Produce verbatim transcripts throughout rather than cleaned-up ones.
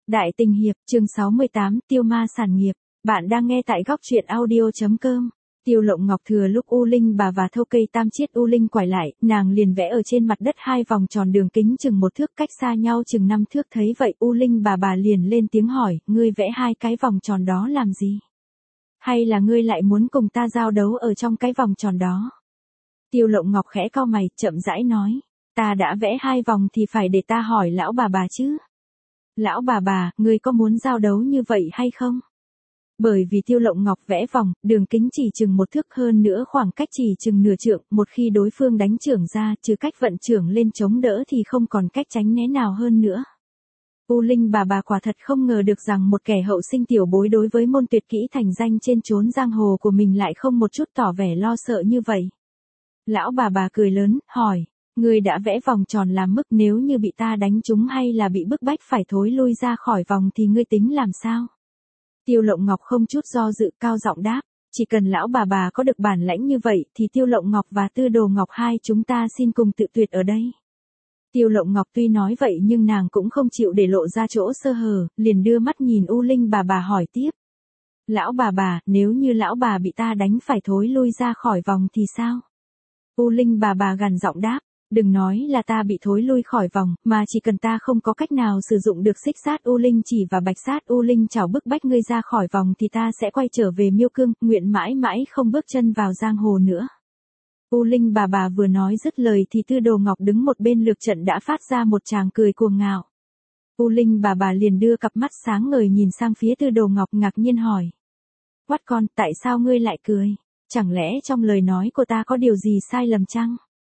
Đại tình hiệp, chương sáu mươi tám, Tiêu ma sản nghiệp. Bạn đang nghe tại góc truyện audio.com. Tiêu Lộng Ngọc thừa lúc U Linh bà và thâu cây tam chiết U Linh quải lại, nàng liền vẽ ở trên mặt đất hai vòng tròn đường kính chừng một thước cách xa nhau chừng năm thước. Thấy vậy U Linh bà bà liền lên tiếng hỏi, ngươi vẽ hai cái vòng tròn đó làm gì? Hay là ngươi lại muốn cùng ta giao đấu ở trong cái vòng tròn đó? Tiêu Lộng Ngọc khẽ cau mày, chậm rãi nói, ta đã vẽ hai vòng thì phải để ta hỏi lão bà bà chứ. Lão bà bà, ngươi có muốn giao đấu như vậy hay không? Bởi vì Tiêu Lộng Ngọc vẽ vòng, đường kính chỉ chừng một thước hơn nữa khoảng cách chỉ chừng nửa trượng, một khi đối phương đánh chưởng ra, trừ cách vận chưởng lên chống đỡ thì không còn cách tránh né nào hơn nữa. U Linh bà bà quả thật không ngờ được rằng một kẻ hậu sinh tiểu bối đối với môn tuyệt kỹ thành danh trên chốn giang hồ của mình lại không một chút tỏ vẻ lo sợ như vậy. Lão bà bà cười lớn, hỏi, ngươi đã vẽ vòng tròn làm mức, nếu như bị ta đánh trúng hay là bị bức bách phải thối lui ra khỏi vòng thì ngươi tính làm sao? Tiêu Lộng Ngọc không chút do dự cao giọng đáp, chỉ cần lão bà bà có được bản lãnh như vậy thì Tiêu Lộng Ngọc và Tư Đồ Ngọc hai chúng ta xin cùng tự tuyệt ở đây. Tiêu Lộng Ngọc tuy nói vậy nhưng nàng cũng không chịu để lộ ra chỗ sơ hở, liền đưa mắt nhìn U Linh bà bà hỏi tiếp. Lão bà bà, nếu như lão bà bị ta đánh phải thối lui ra khỏi vòng thì sao? U Linh bà bà gằn giọng đáp, đừng nói là ta bị thối lui khỏi vòng, mà chỉ cần ta không có cách nào sử dụng được xích sát U Linh chỉ và bạch sát U Linh chảo bức bách ngươi ra khỏi vòng thì ta sẽ quay trở về Miêu Cương, nguyện mãi mãi không bước chân vào giang hồ nữa. U Linh bà bà vừa nói dứt lời thì Tư Đồ Ngọc đứng một bên lược trận đã phát ra một tràng cười cuồng ngạo. U Linh bà bà liền đưa cặp mắt sáng ngời nhìn sang phía Tư Đồ Ngọc ngạc nhiên hỏi. Quát con, tại sao ngươi lại cười? Chẳng lẽ trong lời nói của ta có điều gì sai lầm chăng?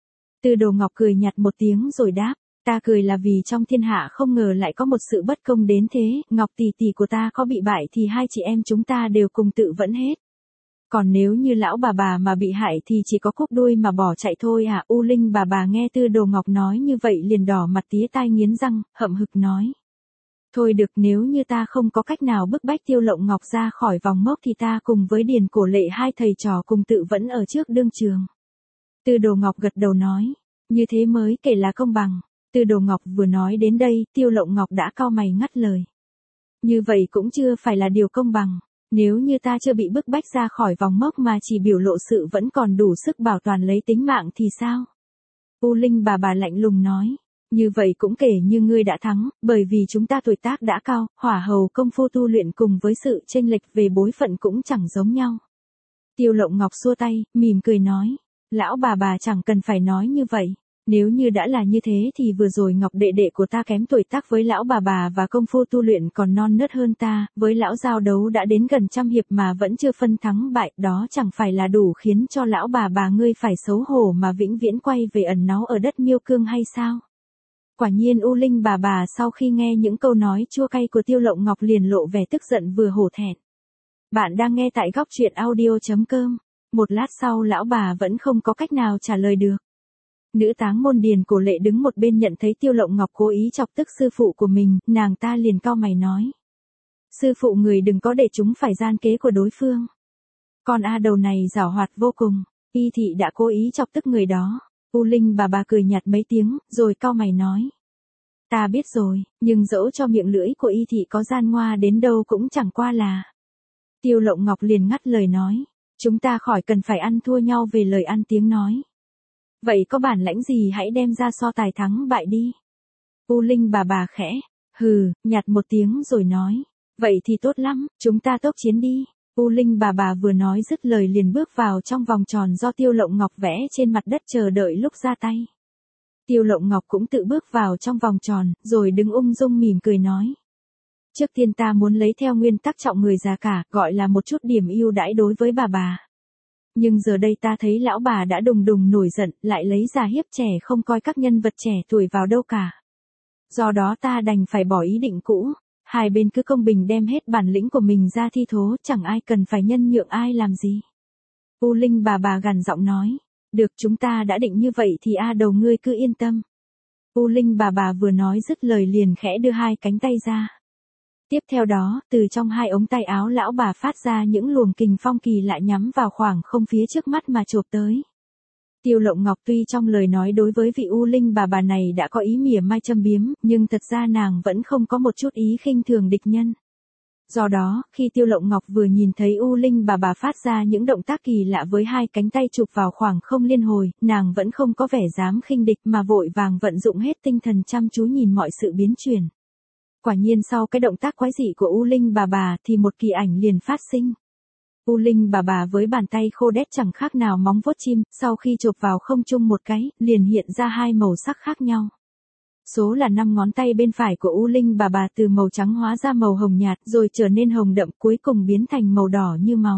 Tư Đồ Ngọc cười nhạt một tiếng rồi đáp, ta cười là vì trong thiên hạ không ngờ lại có một sự bất công đến thế, Ngọc tỷ tỷ của ta có bị bại thì hai chị em chúng ta đều cùng tự vẫn hết. Còn nếu như lão bà bà mà bị hại thì chỉ có cúp đuôi mà bỏ chạy thôi à? U Linh bà bà nghe Tư Đồ Ngọc nói như vậy liền đỏ mặt tía tai nghiến răng, hậm hực nói. Thôi được, nếu như ta không có cách nào bức bách Tiêu Lộng Ngọc ra khỏi vòng mốc thì ta cùng với Điền Cổ Lệ hai thầy trò cùng tự vẫn ở trước đương trường. Tư Đồ Ngọc gật đầu nói, như thế mới kể là công bằng. Tư Đồ Ngọc vừa nói đến đây, Tiêu Lộng Ngọc đã cau mày ngắt lời. Như vậy cũng chưa phải là điều công bằng, nếu như ta chưa bị bức bách ra khỏi vòng mốc mà chỉ biểu lộ sự vẫn còn đủ sức bảo toàn lấy tính mạng thì sao? U Linh bà bà lạnh lùng nói, như vậy cũng kể như ngươi đã thắng, bởi vì chúng ta tuổi tác đã cao, hỏa hầu công phu tu luyện cùng với sự chênh lệch về bối phận cũng chẳng giống nhau. Tiêu Lộng Ngọc xua tay, mỉm cười nói. Lão bà bà chẳng cần phải nói như vậy, nếu như đã là như thế thì vừa rồi Ngọc đệ đệ của ta kém tuổi tác với lão bà bà và công phu tu luyện còn non nớt hơn ta, với lão giao đấu đã đến gần trăm hiệp mà vẫn chưa phân thắng bại, đó chẳng phải là đủ khiến cho lão bà bà ngươi phải xấu hổ mà vĩnh viễn quay về ẩn náu ở đất Miêu Cương hay sao? Quả nhiên U Linh bà bà sau khi nghe những câu nói chua cay của Tiêu Lộng Ngọc liền lộ vẻ tức giận vừa hổ thẹn. Bạn đang nghe tại góc truyện audio.com. Một lát sau lão bà vẫn không có cách nào trả lời được. Nữ táng môn Điền Cổ Lệ đứng một bên nhận thấy Tiêu Lộng Ngọc cố ý chọc tức sư phụ của mình, nàng ta liền cau mày nói. Sư phụ người đừng có để chúng phải gian kế của đối phương. Con A đầu này giảo hoạt vô cùng, y thị đã cố ý chọc tức người đó. U Linh bà bà cười nhạt mấy tiếng, rồi cau mày nói. Ta biết rồi, nhưng dẫu cho miệng lưỡi của y thị có gian ngoa đến đâu cũng chẳng qua là. Tiêu Lộng Ngọc liền ngắt lời nói. Chúng ta khỏi cần phải ăn thua nhau về lời ăn tiếng nói. Vậy có bản lãnh gì hãy đem ra so tài thắng bại đi. U Linh bà bà khẽ, hừ, nhạt một tiếng rồi nói. Vậy thì tốt lắm, chúng ta tốc chiến đi. U Linh bà bà vừa nói dứt lời liền bước vào trong vòng tròn do Tiêu Lộng Ngọc vẽ trên mặt đất chờ đợi lúc ra tay. Tiêu Lộng Ngọc cũng tự bước vào trong vòng tròn, rồi đứng ung dung mỉm cười nói. Trước tiên ta muốn lấy theo nguyên tắc trọng người già cả, gọi là một chút điểm ưu đãi đối với bà bà. Nhưng giờ đây ta thấy lão bà đã đùng đùng nổi giận, lại lấy già hiếp trẻ không coi các nhân vật trẻ tuổi vào đâu cả. Do đó ta đành phải bỏ ý định cũ, hai bên cứ công bình đem hết bản lĩnh của mình ra thi thố, chẳng ai cần phải nhân nhượng ai làm gì. U Linh bà bà gằn giọng nói, được chúng ta đã định như vậy thì A đầu ngươi cứ yên tâm. U Linh bà bà vừa nói dứt lời liền khẽ đưa hai cánh tay ra. Tiếp theo đó, từ trong hai ống tay áo lão bà phát ra những luồng kình phong kỳ lạ nhắm vào khoảng không phía trước mắt mà chộp tới. Tiêu Lộng Ngọc tuy trong lời nói đối với vị U Linh bà bà này đã có ý mỉa mai châm biếm, nhưng thật ra nàng vẫn không có một chút ý khinh thường địch nhân. Do đó, khi Tiêu Lộng Ngọc vừa nhìn thấy U Linh bà bà phát ra những động tác kỳ lạ với hai cánh tay chụp vào khoảng không liên hồi, nàng vẫn không có vẻ dám khinh địch mà vội vàng vận dụng hết tinh thần chăm chú nhìn mọi sự biến chuyển. Quả nhiên sau cái động tác quái dị của U Linh bà bà thì một kỳ ảnh liền phát sinh. U Linh bà bà với bàn tay khô đét chẳng khác nào móng vuốt chim, sau khi chộp vào không trung một cái, liền hiện ra hai màu sắc khác nhau. Số là năm ngón tay bên phải của U Linh bà bà từ màu trắng hóa ra màu hồng nhạt rồi trở nên hồng đậm cuối cùng biến thành màu đỏ như máu.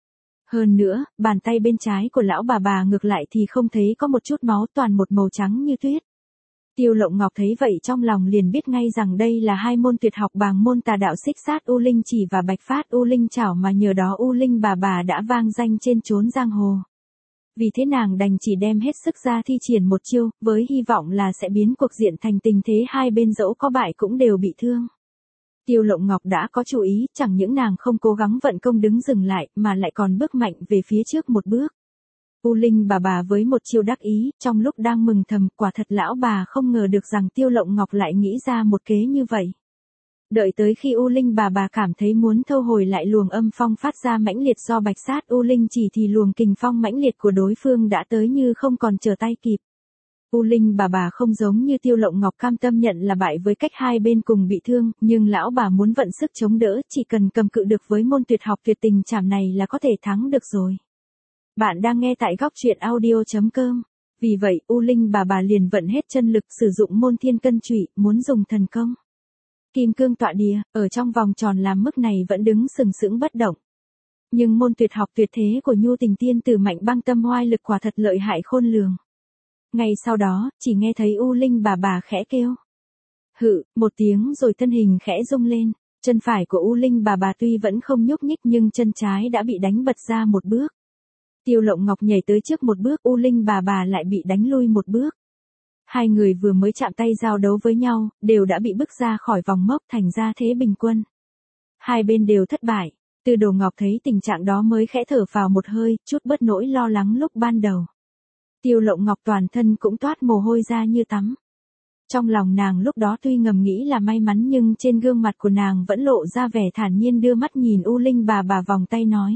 Hơn nữa, bàn tay bên trái của lão bà bà ngược lại thì không thấy có một chút máu toàn một màu trắng như tuyết. Tiêu Lộng Ngọc thấy vậy trong lòng liền biết ngay rằng đây là hai môn tuyệt học bàng môn tà đạo xích sát U Linh chỉ và bạch phát U Linh chảo mà nhờ đó U Linh bà bà đã vang danh trên chốn giang hồ. Vì thế nàng đành chỉ đem hết sức ra thi triển một chiêu, với hy vọng là sẽ biến cuộc diện thành tình thế hai bên dẫu có bại cũng đều bị thương. Tiêu Lộng Ngọc đã có chú ý, chẳng những nàng không cố gắng vận công đứng dừng lại, mà lại còn bước mạnh về phía trước một bước. U Linh bà bà với một chiêu đắc ý, trong lúc đang mừng thầm, quả thật lão bà không ngờ được rằng Tiêu Lộng Ngọc lại nghĩ ra một kế như vậy. Đợi tới khi U Linh bà bà cảm thấy muốn thâu hồi lại luồng âm phong phát ra mãnh liệt do bạch sát U Linh chỉ thì luồng kình phong mãnh liệt của đối phương đã tới như không còn trở tay kịp. U Linh bà bà không giống như Tiêu Lộng Ngọc cam tâm nhận là bại với cách hai bên cùng bị thương, nhưng lão bà muốn vận sức chống đỡ, chỉ cần cầm cự được với môn tuyệt học tuyệt tình trảm này là có thể thắng được rồi. Bạn đang nghe tại góc truyện audio chấm com. Vì vậy, U Linh bà bà liền vận hết chân lực sử dụng môn thiên cân trụy, muốn dùng thần công. Kim cương tọa đìa, ở trong vòng tròn làm mức này vẫn đứng sừng sững bất động. Nhưng môn tuyệt học tuyệt thế của Nhu Tình Tiên Tử Mạnh Băng Tâm Hoai lực quả thật lợi hại khôn lường. Ngay sau đó, chỉ nghe thấy U Linh bà bà khẽ kêu. Hự, một tiếng rồi thân hình khẽ rung lên, chân phải của U Linh bà bà tuy vẫn không nhúc nhích nhưng chân trái đã bị đánh bật ra một bước. Tiêu Lộng Ngọc nhảy tới trước một bước, U Linh bà bà lại bị đánh lui một bước. Hai người vừa mới chạm tay giao đấu với nhau, đều đã bị bức ra khỏi vòng mốc thành ra thế bình quân. Hai bên đều thất bại, Tư Đồ Ngọc thấy tình trạng đó mới khẽ thở phào một hơi, chút bớt nỗi lo lắng lúc ban đầu. Tiêu Lộng Ngọc toàn thân cũng toát mồ hôi ra như tắm. Trong lòng nàng lúc đó tuy ngầm nghĩ là may mắn nhưng trên gương mặt của nàng vẫn lộ ra vẻ thản nhiên đưa mắt nhìn U Linh bà bà vòng tay nói.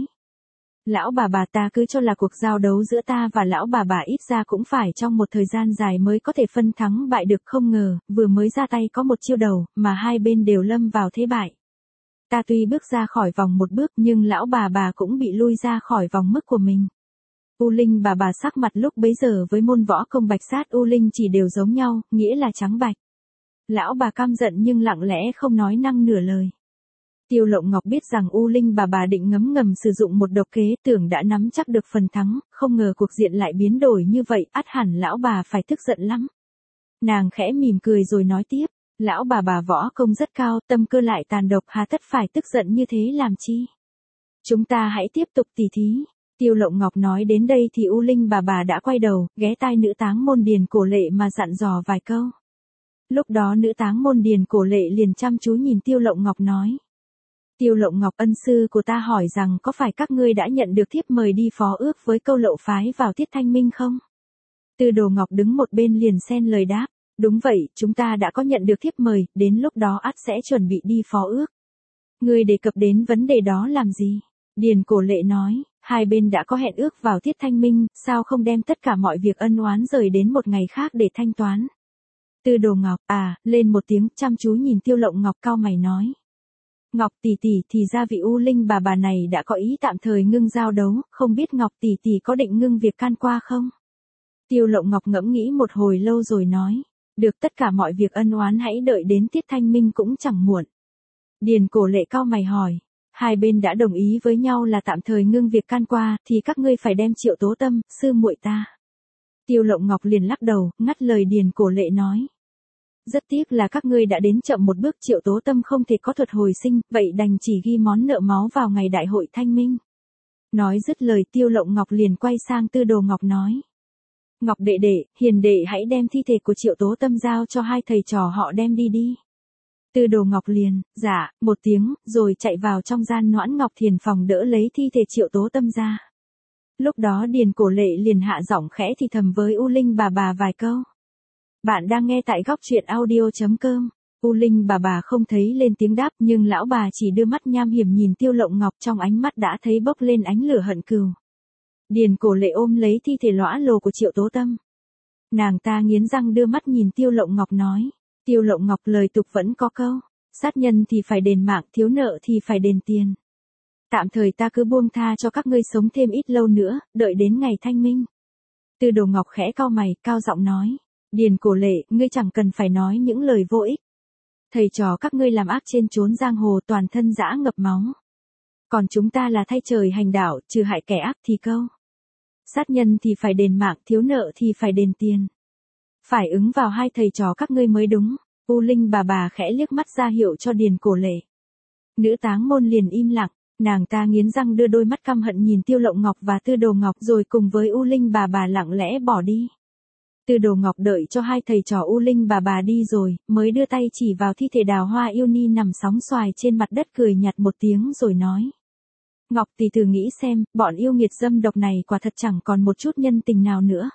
Lão bà bà ta cứ cho là cuộc giao đấu giữa ta và lão bà bà ít ra cũng phải trong một thời gian dài mới có thể phân thắng bại được, không ngờ, vừa mới ra tay có một chiêu đầu, mà hai bên đều lâm vào thế bại. Ta tuy bước ra khỏi vòng một bước nhưng lão bà bà cũng bị lui ra khỏi vòng mức của mình. U Linh bà bà sắc mặt lúc bấy giờ với môn võ công bạch sát U Linh chỉ đều giống nhau, nghĩa là trắng bạch. Lão bà căm giận nhưng lặng lẽ không nói năng nửa lời. Tiêu Lộng Ngọc biết rằng U Linh bà bà định ngấm ngầm sử dụng một độc kế, tưởng đã nắm chắc được phần thắng, không ngờ cuộc diện lại biến đổi như vậy, ắt hẳn lão bà phải tức giận lắm. Nàng khẽ mỉm cười rồi nói tiếp, lão bà bà võ công rất cao, tâm cơ lại tàn độc, hà tất phải tức giận như thế làm chi. Chúng ta hãy tiếp tục tỉ thí. Tiêu Lộng Ngọc nói đến đây thì U Linh bà bà đã quay đầu, ghé tai nữ táng môn Điền Cổ Lệ mà dặn dò vài câu. Lúc đó nữ táng môn Điền Cổ Lệ liền chăm chú nhìn Tiêu Lộng Ngọc nói. Tiêu Lộng Ngọc, ân sư của ta hỏi rằng có phải các ngươi đã nhận được thiếp mời đi phó ước với Câu Lậu phái vào Tiết Thanh Minh không? Tư Đồ Ngọc đứng một bên liền xen lời đáp, đúng vậy, chúng ta đã có nhận được thiếp mời, đến lúc đó ắt sẽ chuẩn bị đi phó ước. Ngươi đề cập đến vấn đề đó làm gì? Điền Cổ Lệ nói, hai bên đã có hẹn ước vào Tiết Thanh Minh, sao không đem tất cả mọi việc ân oán rời đến một ngày khác để thanh toán? Tư Đồ Ngọc, à, lên một tiếng, chăm chú nhìn Tiêu Lộng Ngọc cau mày nói. Ngọc tỷ tỷ, thì ra vị U Linh bà bà này đã có ý tạm thời ngưng giao đấu, không biết Ngọc tỷ tỷ có định ngưng việc can qua không? Tiêu Lộng Ngọc ngẫm nghĩ một hồi lâu rồi nói, được, tất cả mọi việc ân oán hãy đợi đến Tiết Thanh Minh cũng chẳng muộn. Điền Cổ Lệ cau mày hỏi, hai bên đã đồng ý với nhau là tạm thời ngưng việc can qua, thì các ngươi phải đem Triệu Tố Tâm, sư muội ta. Tiêu Lộng Ngọc liền lắc đầu, ngắt lời Điền Cổ Lệ nói. Rất tiếc là các ngươi đã đến chậm một bước, Triệu Tố Tâm không thể có thuật hồi sinh, vậy đành chỉ ghi món nợ máu vào ngày đại hội Thanh Minh. Nói dứt lời Tiêu Lộng Ngọc liền quay sang Tư Đồ Ngọc nói. Ngọc đệ đệ, hiền đệ hãy đem thi thể của Triệu Tố Tâm giao cho hai thầy trò họ đem đi đi. Tư Đồ Ngọc liền, dạ, một tiếng, rồi chạy vào trong gian Noãn Ngọc Thiền phòng đỡ lấy thi thể Triệu Tố Tâm ra. Lúc đó Điền Cổ Lệ liền hạ giọng khẽ thì thầm với U Linh bà bà vài câu. Bạn đang nghe tại góc truyện audio.com. U Linh bà bà không thấy lên tiếng đáp, nhưng lão bà chỉ đưa mắt nham hiểm nhìn Tiêu Lộng Ngọc, trong ánh mắt đã thấy bốc lên ánh lửa hận cừu. Điền Cổ Lệ ôm lấy thi thể lõa lồ của Triệu Tố Tâm. Nàng ta nghiến răng đưa mắt nhìn Tiêu Lộng Ngọc nói. Tiêu Lộng Ngọc, lời tục vẫn có câu, sát nhân thì phải đền mạng, thiếu nợ thì phải đền tiền. Tạm thời ta cứ buông tha cho các ngươi sống thêm ít lâu nữa, đợi đến ngày thanh minh. Tư Đồ Ngọc khẽ cau mày, cao giọng nói. Điền Cổ Lệ, ngươi chẳng cần phải nói những lời vô ích. Thầy trò các ngươi làm ác trên chốn giang hồ, toàn thân dã ngập máu. Còn chúng ta là thay trời hành đạo, trừ hại kẻ ác thì câu. Sát nhân thì phải đền mạng, thiếu nợ thì phải đền tiền. Phải ứng vào hai thầy trò các ngươi mới đúng. U Linh bà bà khẽ liếc mắt ra hiệu cho Điền Cổ Lệ. Nữ táng môn liền im lặng, nàng ta nghiến răng đưa đôi mắt căm hận nhìn Tiêu Lộng Ngọc và Tư Đồ Ngọc, rồi cùng với U Linh bà bà lặng lẽ bỏ đi. Tư Đồ Ngọc đợi cho hai thầy trò U Linh bà bà đi rồi, mới đưa tay chỉ vào thi thể Đào Hoa Yêu Ni nằm sóng xoài trên mặt đất, cười nhạt một tiếng rồi nói. Ngọc tỷ thử nghĩ xem, bọn yêu nghiệt dâm độc này quả thật chẳng còn một chút nhân tình nào nữa.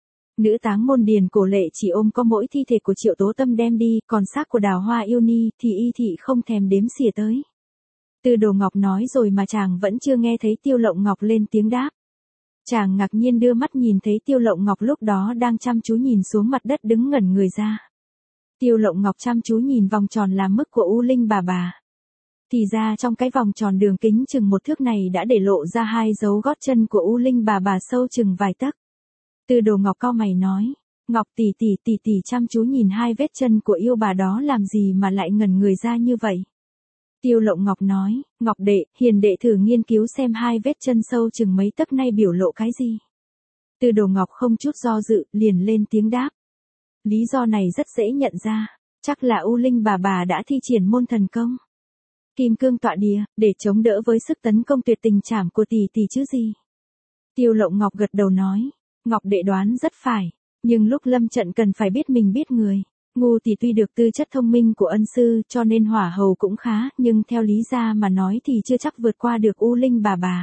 Nữ táng môn Điền Cổ Lệ chỉ ôm có mỗi thi thể của Triệu Tố Tâm đem đi, còn xác của Đào Hoa Yêu Ni thì y thị không thèm đếm xỉa tới. Tư Đồ Ngọc nói rồi mà chàng vẫn chưa nghe thấy Tiêu Lộng Ngọc lên tiếng đáp. Chàng ngạc nhiên đưa mắt nhìn thấy Tiêu Lộng Ngọc lúc đó đang chăm chú nhìn xuống mặt đất, đứng ngẩn người ra. Tiêu Lộng Ngọc chăm chú nhìn vòng tròn làm mức của U Linh bà bà. Thì ra trong cái vòng tròn đường kính chừng một thước này đã để lộ ra hai dấu gót chân của U Linh bà bà sâu chừng vài tấc. Tư Đồ Ngọc cau mày nói. Ngọc tỷ tỷ tỷ tỷ chăm chú nhìn hai vết chân của yêu bà đó làm gì mà lại ngẩn người ra như vậy. Tiêu Lộng Ngọc nói. Ngọc đệ, hiền đệ thử nghiên cứu xem hai vết chân sâu chừng mấy tấc này biểu lộ cái gì. Tư Đồ Ngọc không chút do dự, liền lên tiếng đáp. Lý do này rất dễ nhận ra, chắc là U Linh bà bà đã thi triển môn thần công Kim Cương Tọa Địa, để chống đỡ với sức tấn công tuyệt tình trảm của tỷ tỷ chứ gì. Tiêu Lộng Ngọc gật đầu nói. Ngọc đệ đoán rất phải, nhưng lúc lâm trận cần phải biết mình biết người. Ngu tỷ tuy được tư chất thông minh của ân sư cho nên hỏa hầu cũng khá, nhưng theo lý ra mà nói thì chưa chắc vượt qua được U Linh bà bà.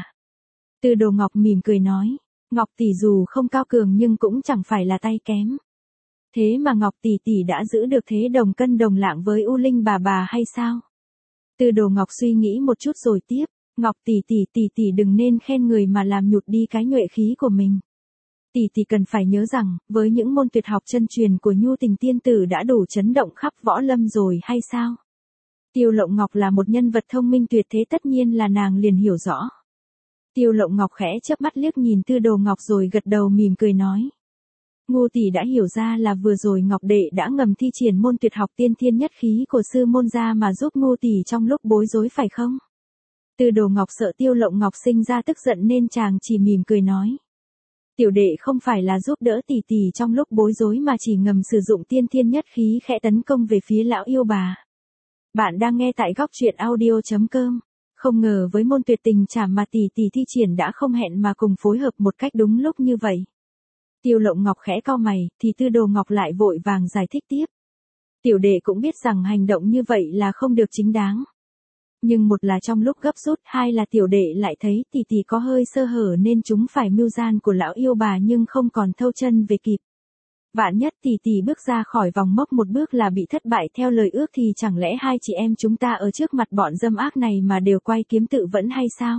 Tư Đồ Ngọc mỉm cười nói. Ngọc tỷ dù không cao cường nhưng cũng chẳng phải là tay kém. Thế mà Ngọc tỷ tỷ đã giữ được thế đồng cân đồng lạng với U Linh bà bà hay sao? Tư Đồ Ngọc suy nghĩ một chút rồi tiếp. Ngọc tỷ tỷ tỷ tỷ đừng nên khen người mà làm nhụt đi cái nhuệ khí của mình. Tỷ tỷ cần phải nhớ rằng, với những môn tuyệt học chân truyền của Nhu Tình tiên tử đã đủ chấn động khắp võ lâm rồi hay sao? Tiêu Lộng Ngọc là một nhân vật thông minh tuyệt thế, tất nhiên là nàng liền hiểu rõ. Tiêu Lộng Ngọc khẽ chớp mắt liếc nhìn Tư Đồ Ngọc rồi gật đầu mỉm cười nói. Ngu tỷ đã hiểu ra là vừa rồi Ngọc đệ đã ngầm thi triển môn tuyệt học tiên thiên nhất khí của sư môn ra mà giúp ngu tỷ trong lúc bối rối phải không? Tư Đồ Ngọc sợ Tiêu Lộng Ngọc sinh ra tức giận nên chàng chỉ mỉm cười nói. Tiểu đệ không phải là giúp đỡ tỷ tỷ trong lúc bối rối mà chỉ ngầm sử dụng tiên thiên nhất khí khẽ tấn công về phía lão yêu bà. Bạn đang nghe tại góc truyện audio.com. Không ngờ với môn tuyệt tình trảm mà tỷ tỷ thi triển đã không hẹn mà cùng phối hợp một cách đúng lúc như vậy. Tiêu Lộng Ngọc khẽ cau mày, thì Tư Đồ Ngọc lại vội vàng giải thích tiếp. Tiểu đệ cũng biết rằng hành động như vậy là không được chính đáng. Nhưng một là trong lúc gấp rút, hai là tiểu đệ lại thấy tỷ tỷ có hơi sơ hở nên chúng phải mưu gian của lão yêu bà nhưng không còn thâu chân về kịp. Vạn nhất tỷ tỷ bước ra khỏi vòng mốc một bước là bị thất bại theo lời ước thì chẳng lẽ hai chị em chúng ta ở trước mặt bọn dâm ác này mà đều quay kiếm tự vẫn hay sao?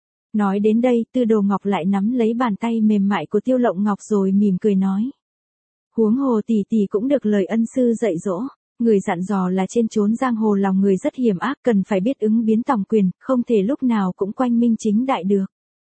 Nói đến đây, Tư Đồ Ngọc lại nắm lấy bàn tay mềm mại của Tiêu Lộng Ngọc rồi mỉm cười nói. Huống hồ tỷ tỷ cũng được lời ân sư dạy dỗ. Người dặn dò là trên chốn giang hồ lòng người rất hiểm ác, cần phải biết ứng biến tòng quyền, không thể lúc nào cũng quanh minh chính đại được.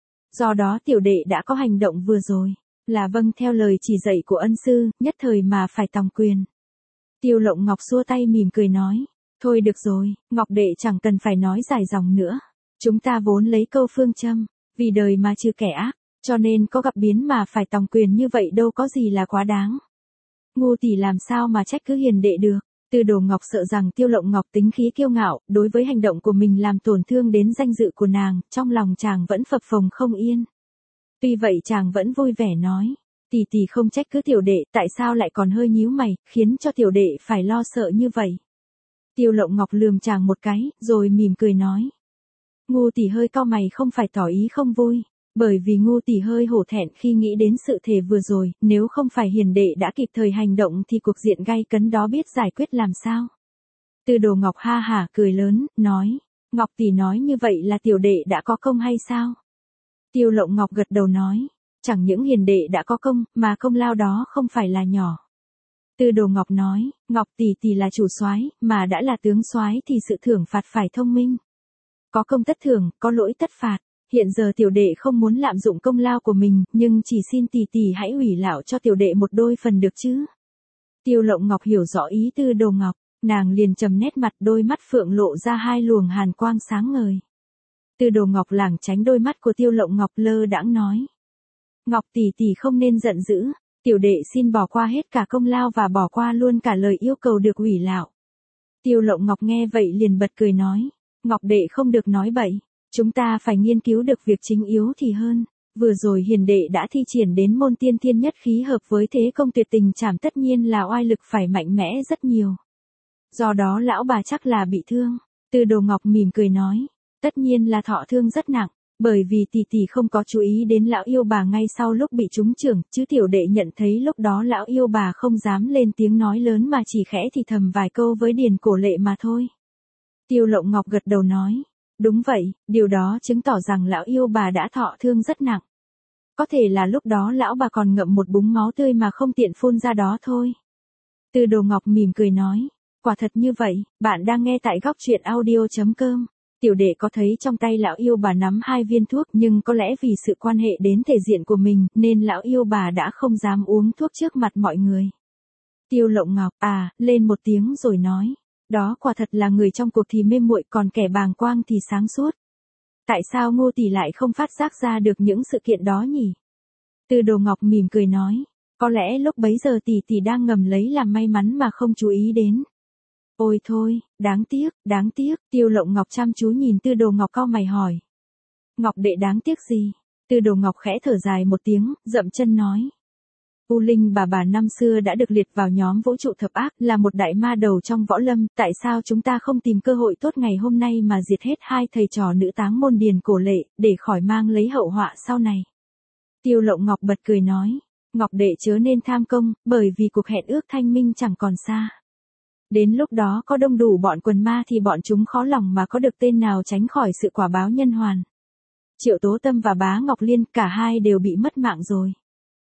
Do đó tiểu đệ đã có hành động vừa rồi, là vâng theo lời chỉ dạy của ân sư, nhất thời mà phải tòng quyền. Tiêu Lộng Ngọc xua tay mỉm cười nói, thôi được rồi, Ngọc đệ chẳng cần phải nói dài dòng nữa. Chúng ta vốn lấy câu phương châm, vì đời mà trừ kẻ ác, cho nên có gặp biến mà phải tòng quyền như vậy đâu có gì là quá đáng. Ngu tỷ làm sao mà trách cứ hiền đệ được. Tư Đồ Ngọc sợ rằng Tiêu Lộng Ngọc tính khí kiêu ngạo, đối với hành động của mình làm tổn thương đến danh dự của nàng, trong lòng chàng vẫn phập phồng không yên. Tuy vậy chàng vẫn vui vẻ nói, tỷ tỷ không trách cứ tiểu đệ, tại sao lại còn hơi nhíu mày, khiến cho tiểu đệ phải lo sợ như vậy. Tiêu Lộng Ngọc lườm chàng một cái, rồi mỉm cười nói. Ngu tỷ hơi cau mày không phải tỏ ý không vui, Bởi vì Ngô tỷ hơi hổ thẹn khi nghĩ đến sự thể vừa rồi, nếu không phải hiền đệ đã kịp thời hành động thì cuộc diện gay cấn đó biết giải quyết làm sao. Tư Đồ Ngọc ha hả cười lớn, nói, Ngọc tỷ nói như vậy là tiểu đệ đã có công hay sao? Tiêu Lộng Ngọc gật đầu nói, chẳng những hiền đệ đã có công, mà công lao đó không phải là nhỏ. Tư Đồ Ngọc nói, Ngọc tỷ tỷ là chủ soái, mà đã là tướng soái thì sự thưởng phạt phải thông minh. Có công tất thưởng, có lỗi tất phạt. Hiện giờ tiểu đệ không muốn lạm dụng công lao của mình, nhưng chỉ xin tỷ tỷ hãy ủy lạo cho tiểu đệ một đôi phần được chứ. Tiêu Lộng Ngọc hiểu rõ ý Tư Đồ Ngọc, nàng liền trầm nét mặt, đôi mắt phượng lộ ra hai luồng hàn quang sáng ngời. Tư Đồ Ngọc lảng tránh đôi mắt của Tiêu Lộng Ngọc, lơ đãng nói, Ngọc tỷ tỷ không nên giận dữ, tiểu đệ xin bỏ qua hết cả công lao và bỏ qua luôn cả lời yêu cầu được ủy lạo. Tiêu Lộng Ngọc nghe vậy liền bật cười nói, Ngọc đệ không được nói bậy, chúng ta phải nghiên cứu được việc chính yếu thì hơn. Vừa rồi hiền đệ đã thi triển đến môn tiên thiên nhất khí hợp với thế công tuyệt tình trảm, tất nhiên là oai lực phải mạnh mẽ rất nhiều. Do đó lão bà chắc là bị thương. Tư Đồ Ngọc mỉm cười nói, tất nhiên là thọ thương rất nặng, bởi vì tỷ tỷ không có chú ý đến lão yêu bà ngay sau lúc bị trúng chưởng, chứ tiểu đệ nhận thấy lúc đó lão yêu bà không dám lên tiếng nói lớn mà chỉ khẽ thì thầm vài câu với Điền Cổ Lệ mà thôi. Tiêu Lộng Ngọc gật đầu nói, đúng vậy, điều đó chứng tỏ rằng lão yêu bà đã thọ thương rất nặng. Có thể là lúc đó lão bà còn ngậm một búng máu tươi mà không tiện phun ra đó thôi. Tư Đồ Ngọc mỉm cười nói, quả thật như vậy. Bạn đang nghe tại góc truyện audio chấm com. Tiểu đệ có thấy trong tay lão yêu bà nắm hai viên thuốc, nhưng có lẽ vì sự quan hệ đến thể diện của mình, nên lão yêu bà đã không dám uống thuốc trước mặt mọi người. Tiêu Lộng Ngọc, à, lên một tiếng rồi nói, đó quả thật là người trong cuộc thì mê muội, còn kẻ bàng quang thì sáng suốt. Tại sao Ngô tỷ lại không phát giác ra được những sự kiện đó nhỉ? Tư Đồ Ngọc mỉm cười nói, có lẽ lúc bấy giờ tỷ tỷ đang ngầm lấy làm may mắn mà không chú ý đến. Ôi thôi, đáng tiếc, đáng tiếc. Tiêu Lộng Ngọc chăm chú nhìn Tư Đồ Ngọc cau mày hỏi, Ngọc đệ đáng tiếc gì? Tư Đồ Ngọc khẽ thở dài một tiếng, dậm chân nói, U Linh bà bà năm xưa đã được liệt vào nhóm vũ trụ thập ác, là một đại ma đầu trong võ lâm, tại sao chúng ta không tìm cơ hội tốt ngày hôm nay mà diệt hết hai thầy trò nữ táng môn Điền Cổ Lệ, để khỏi mang lấy hậu họa sau này? Tiêu Lộng Ngọc bật cười nói, Ngọc đệ chớ nên tham công, bởi vì cuộc hẹn ước thanh minh chẳng còn xa. Đến lúc đó có đông đủ bọn quần ma thì bọn chúng khó lòng mà có được tên nào tránh khỏi sự quả báo nhân hoàn. Triệu Tố Tâm và Bá Ngọc Liên, cả hai đều bị mất mạng rồi.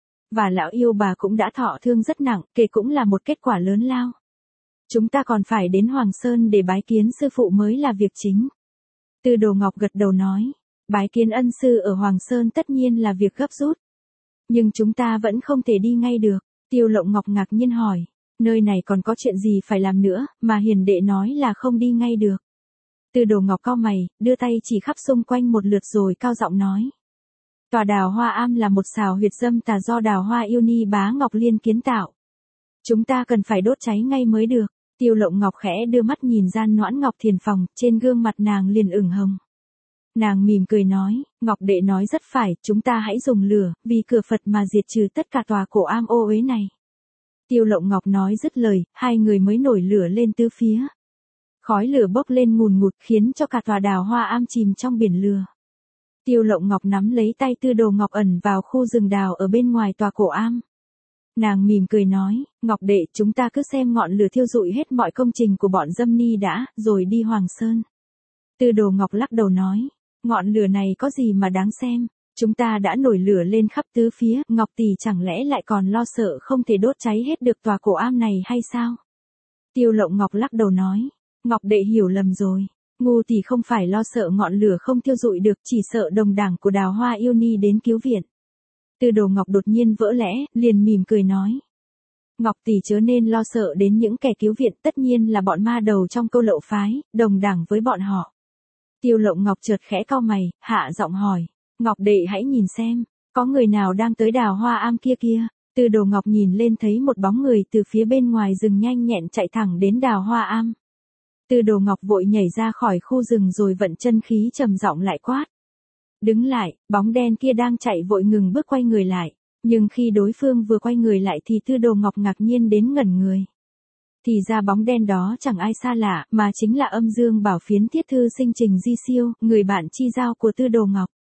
Và lão yêu bà cũng đã thọ thương rất nặng, kể cũng là một kết quả lớn lao. Chúng ta còn phải đến Hoàng Sơn để bái kiến sư phụ mới là việc chính. Tư Đồ Ngọc gật đầu nói, bái kiến ân sư ở Hoàng Sơn tất nhiên là việc gấp rút. Nhưng chúng ta vẫn không thể đi ngay được. Tiêu Lộng Ngọc ngạc nhiên hỏi, nơi này còn có chuyện gì phải làm nữa, mà hiền đệ nói là không đi ngay được. Tư Đồ Ngọc cau mày, đưa tay chỉ khắp xung quanh một lượt rồi cao giọng nói, tòa Đào Hoa Am là một xào huyệt dâm tà do Đào Hoa yêu ni Bá Ngọc Liên kiến tạo. Chúng ta cần phải đốt cháy ngay mới được. Tiêu Lộng Ngọc khẽ đưa mắt nhìn Gian Noãn Ngọc Thiền phòng, trên gương mặt nàng liền ửng hồng. Nàng mỉm cười nói, Ngọc đệ nói rất phải, chúng ta hãy dùng lửa, vì cửa Phật mà diệt trừ tất cả tòa cổ am ô uế này. Tiêu Lộng Ngọc nói dứt lời, hai người mới nổi lửa lên tứ phía. Khói lửa bốc lên ngùn ngụt khiến cho cả tòa Đào Hoa Am chìm trong biển lửa. Tiêu Lộng Ngọc nắm lấy tay Tư Đồ Ngọc ẩn vào khu rừng đào ở bên ngoài tòa cổ am. Nàng mỉm cười nói, Ngọc đệ, chúng ta cứ xem ngọn lửa thiêu rụi hết mọi công trình của bọn dâm ni đã, rồi đi Hoàng Sơn. Tư Đồ Ngọc lắc đầu nói, ngọn lửa này có gì mà đáng xem, chúng ta đã nổi lửa lên khắp tứ phía, Ngọc tỷ chẳng lẽ lại còn lo sợ không thể đốt cháy hết được tòa cổ am này hay sao? Tiêu Lộng Ngọc lắc đầu nói, Ngọc đệ hiểu lầm rồi. Ngu tỷ không phải lo sợ ngọn lửa không thiêu rụi được, chỉ sợ đồng đảng của Đào Hoa yêu ni đến cứu viện. Tư Đồ Ngọc đột nhiên vỡ lẽ, liền mỉm cười nói, Ngọc tỷ chớ nên lo sợ đến những kẻ cứu viện, tất nhiên là bọn ma đầu trong Câu Lậu phái, đồng đảng với bọn họ. Tiêu Lộng Ngọc chợt khẽ cau mày, hạ giọng hỏi, Ngọc đệ hãy nhìn xem, có người nào đang tới Đào Hoa Am kia kia? Tư Đồ Ngọc nhìn lên thấy một bóng người từ phía bên ngoài rừng nhanh nhẹn chạy thẳng đến Đào Hoa Am. Tư Đồ Ngọc vội nhảy ra khỏi khu rừng rồi vận chân khí trầm giọng lại quát, đứng lại. Bóng đen kia đang chạy vội ngừng bước quay người lại, nhưng khi đối phương vừa quay người lại thì Tư Đồ Ngọc ngạc nhiên đến ngẩn người. Thì ra bóng đen đó chẳng ai xa lạ, mà chính là Âm Dương Bảo Phiến Thiết Thư Sinh Trình Di Siêu, người bạn chi giao của Tư Đồ Ngọc.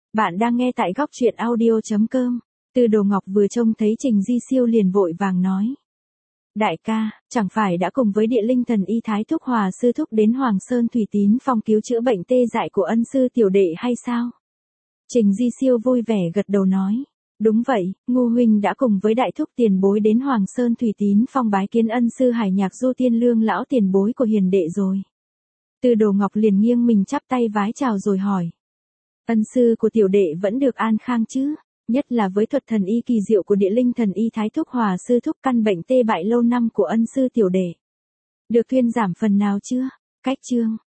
Bạn đang nghe tại góc truyện audio.com. Từ Đồ Ngọc vừa trông thấy Trình Di Siêu liền vội vàng nói. Đại ca, chẳng phải đã cùng với địa linh thần y Thái Thúc Hòa sư thúc đến Hoàng Sơn Thủy Tín Phong cứu chữa bệnh tê dại của ân sư tiểu đệ hay sao? Trình Di Siêu vui vẻ gật đầu nói. Đúng vậy, Ngô huynh đã cùng với đại thúc tiền bối đến Hoàng Sơn Thủy Tín Phong bái kiến ân sư Hải Nhạc Du Tiên Lương lão tiền bối của hiền đệ rồi. Từ Đồ Ngọc liền nghiêng mình chắp tay vái chào rồi hỏi. Ân sư của tiểu đệ vẫn được an khang chứ, nhất là với thuật thần y kỳ diệu của địa linh thần y Thái Thúc Hòa sư thúc căn bệnh tê bại lâu năm của ân sư tiểu đệ. Được thuyên giảm phần nào chưa? Cách chương.